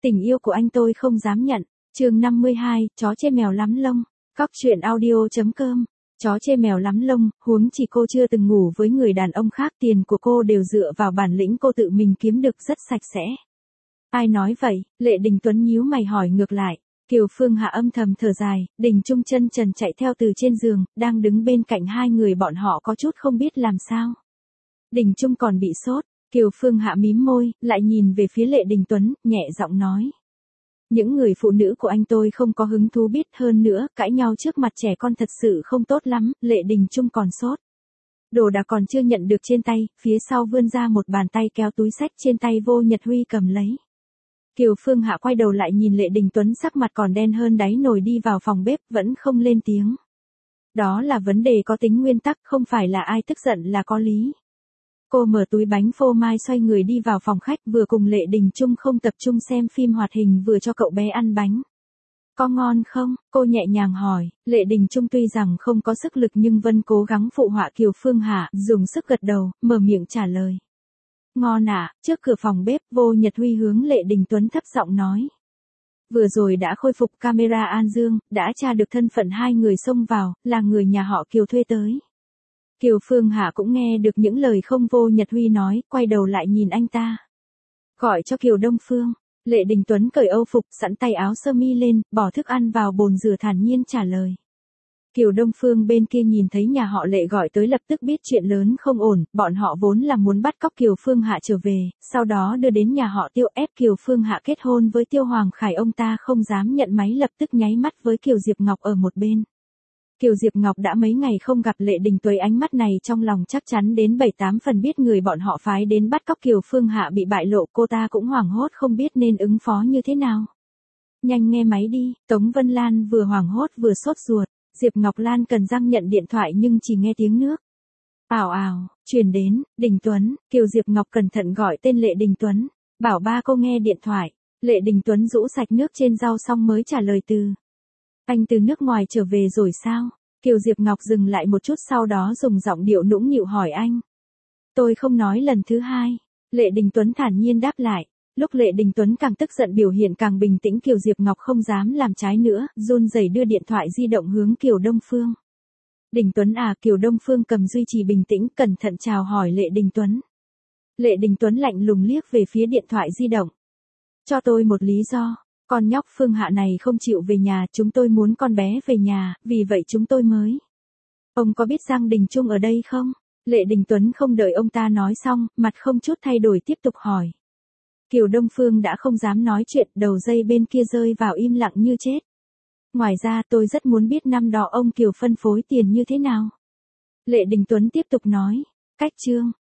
Tình yêu của anh tôi không dám nhận. Chương 52, chó chê mèo lắm lông. Cóc truyện audio.com. Chó chê mèo lắm lông, huống chỉ cô chưa từng ngủ với người đàn ông khác, tiền của cô đều dựa vào bản lĩnh cô tự mình kiếm được rất sạch sẽ. Ai nói vậy? Lệ Đình Tuấn nhíu mày hỏi ngược lại. Kiều Phương Hạ âm thầm thở dài, Đình Trung chân trần chạy theo từ trên giường, đang đứng bên cạnh hai người bọn họ có chút không biết làm sao. Đình Trung còn bị sốt. Kiều Phương Hạ mím môi, lại nhìn về phía Lệ Đình Tuấn, nhẹ giọng nói. Những người phụ nữ của anh tôi không có hứng thú biết, hơn nữa, cãi nhau trước mặt trẻ con thật sự không tốt lắm. Lệ Đình Trung còn sốt. Đồ đạc còn chưa nhận được trên tay, phía sau vươn ra một bàn tay kéo túi xách trên tay Vô Nhật Huy cầm lấy. Kiều Phương Hạ quay đầu lại nhìn Lệ Đình Tuấn, sắc mặt còn đen hơn đáy nồi, đi vào phòng bếp, vẫn không lên tiếng. Đó là vấn đề có tính nguyên tắc, không phải là ai tức giận là có lý. Cô mở túi bánh phô mai, xoay người đi vào phòng khách, vừa cùng Lệ Đình Trung không tập trung xem phim hoạt hình, vừa cho cậu bé ăn bánh. Có ngon không? Cô nhẹ nhàng hỏi. Lệ Đình Trung tuy rằng không có sức lực nhưng vẫn cố gắng phụ họa Kiều Phương Hạ, dùng sức gật đầu, mở miệng trả lời. Ngon ạ. Trước cửa phòng bếp, Vô Nhật Huy hướng Lệ Đình Tuấn thấp giọng nói. Vừa rồi đã khôi phục camera An Dương, đã tra được thân phận hai người xông vào, là người nhà họ Kiều thuê tới. Kiều Phương Hạ cũng nghe được những lời không Vô Nhật Huy nói, quay đầu lại nhìn anh ta. Gọi cho Kiều Đông Phương. Lệ Đình Tuấn cởi âu phục, sẵn tay áo sơ mi lên, bỏ thức ăn vào bồn rửa, thản nhiên trả lời. Kiều Đông Phương bên kia nhìn thấy nhà họ Lệ gọi tới lập tức biết chuyện lớn không ổn, bọn họ vốn là muốn bắt cóc Kiều Phương Hạ trở về, sau đó đưa đến nhà họ Tiêu, ép Kiều Phương Hạ kết hôn với Tiêu Hoàng Khải. Ông ta không dám nhận máy, lập tức nháy mắt với Kiều Diệp Ngọc ở một bên. Kiều Diệp Ngọc đã mấy ngày không gặp Lệ Đình Tuấn, ánh mắt này trong lòng chắc chắn đến 7-8 phần, biết người bọn họ phái đến bắt cóc Kiều Phương Hạ bị bại lộ, cô ta cũng hoảng hốt không biết nên ứng phó như thế nào. Nhanh nghe máy đi. Tống Vân Lan vừa hoảng hốt vừa sốt ruột. Diệp Ngọc Lan cần răng nhận điện thoại nhưng chỉ nghe tiếng nước. Ào ào, truyền đến. Đình Tuấn. Kiều Diệp Ngọc cẩn thận gọi tên Lệ Đình Tuấn. Bảo ba cô nghe điện thoại. Lệ Đình Tuấn rũ sạch nước trên rau xong mới trả lời từ. Anh từ nước ngoài trở về rồi sao? Kiều Diệp Ngọc dừng lại một chút, sau đó dùng giọng điệu nũng nịu hỏi anh. Tôi không nói lần thứ hai. Lệ Đình Tuấn thản nhiên đáp lại. Lúc Lệ Đình Tuấn càng tức giận, biểu hiện càng bình tĩnh, Kiều Diệp Ngọc không dám làm trái nữa, run rẩy đưa điện thoại di động hướng Kiều Đông Phương. Đình Tuấn à? Kiều Đông Phương cầm duy trì bình tĩnh, cẩn thận chào hỏi Lệ Đình Tuấn. Lệ Đình Tuấn lạnh lùng liếc về phía điện thoại di động. Cho tôi một lý do. Con nhóc Phương Hạ này không chịu về nhà, chúng tôi muốn con bé về nhà, vì vậy chúng tôi mới. Ông có biết Giang Đình Trung ở đây không? Lệ Đình Tuấn không đợi ông ta nói xong, mặt không chút thay đổi tiếp tục hỏi. Kiều Đông Phương đã không dám nói chuyện, đầu dây bên kia rơi vào im lặng như chết. Ngoài ra tôi rất muốn biết năm đó ông Kiều phân phối tiền như thế nào. Lệ Đình Tuấn tiếp tục nói. Cách chương.